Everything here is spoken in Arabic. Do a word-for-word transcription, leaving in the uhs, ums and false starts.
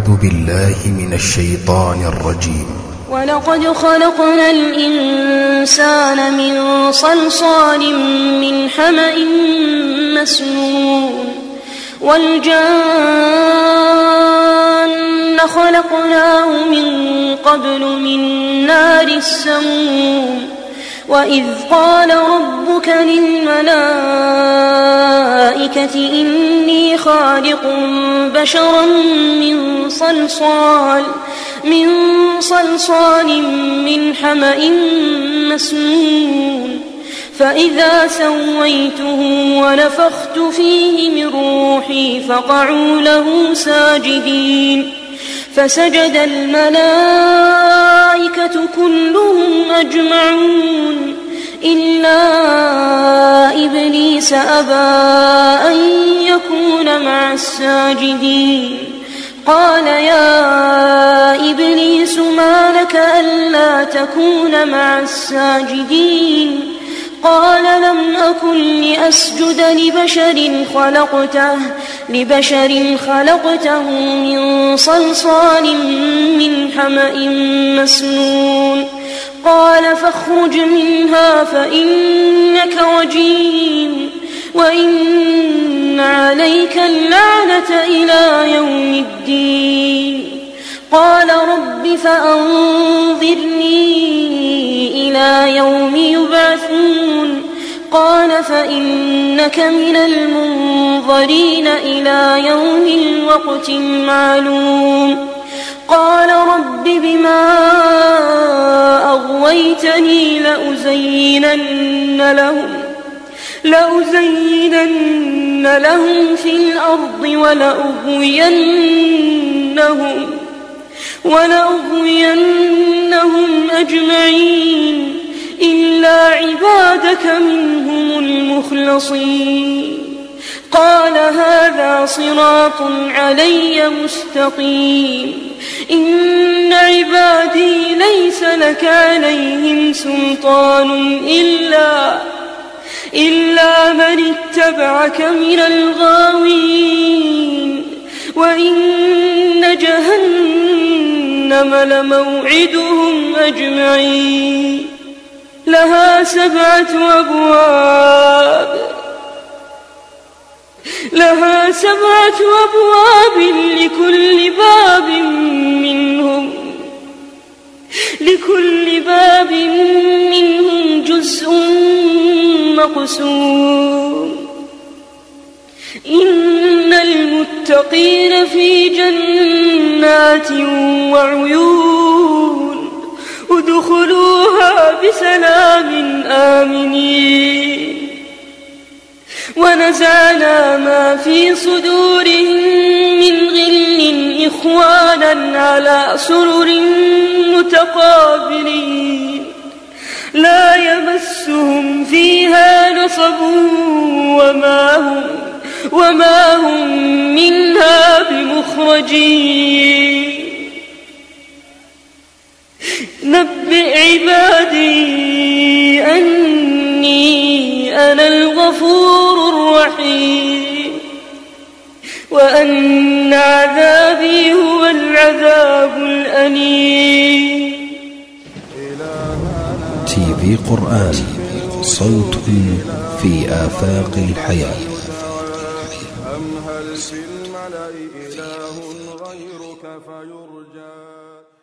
أعوذ بالله من الشيطان الرجيم. ولقد خلقنا الإنسان من صلصال من حمأ مسنون والجان خلقناه من قبل من نار السموم وإذ قال ربك للملائكة إني خالق بشرا من صلصال من صلصال من حمأ مسنون فإذا سويته ونفخت فيه من روحي فقعوا له ساجدين فسجد الملائكة كلهم أجمعون إلا إبليس أبى أن يكون مع الساجدين قال يا إبليس ما لك ألا تكون مع الساجدين قال لم أكن لأسجد لبشر خلقته لبشر خلقته من صلصال من حمأ مسنون قال فاخرج منها فإنك رجيم وإن عليك اللعنة إلى يوم الدين قال رب فأنظرني إلى يوم يبعثون قال فإنك من المنظرين إلى يوم الوقت المعلوم قال رب بما أغويتني لأزينن لهم لأزينن لهم في الأرض ولأغوينهم ولأغوينهم أجمعين إلا عبادك منهم المخلصين قال هذا صراط علي مستقيم إن عبادي ليس لك عليهم سلطان إلا إلا من اتبعك من الغاوين وإن جهنم لموعدهم أجمعين لها سبعة أبواب لها سبعة أبواب لكل باب منهم لكل باب منهم جزء مقسوم إن المتقين في جنات وعيون ادخلوها بسلام آمنين ونزعنا ما في صدورهم من غل إخوانا على سرر متقابلين لا يمسهم فيها نصب وما هم وما هم منها بمخرجين نبئ عبادي أني أنا الغفور الرحيم وأن عذابي هو العذاب الأليم. تي في قرآن صوت في آفاق الحياة. أم هل في الملأ إله غيرك فيرجى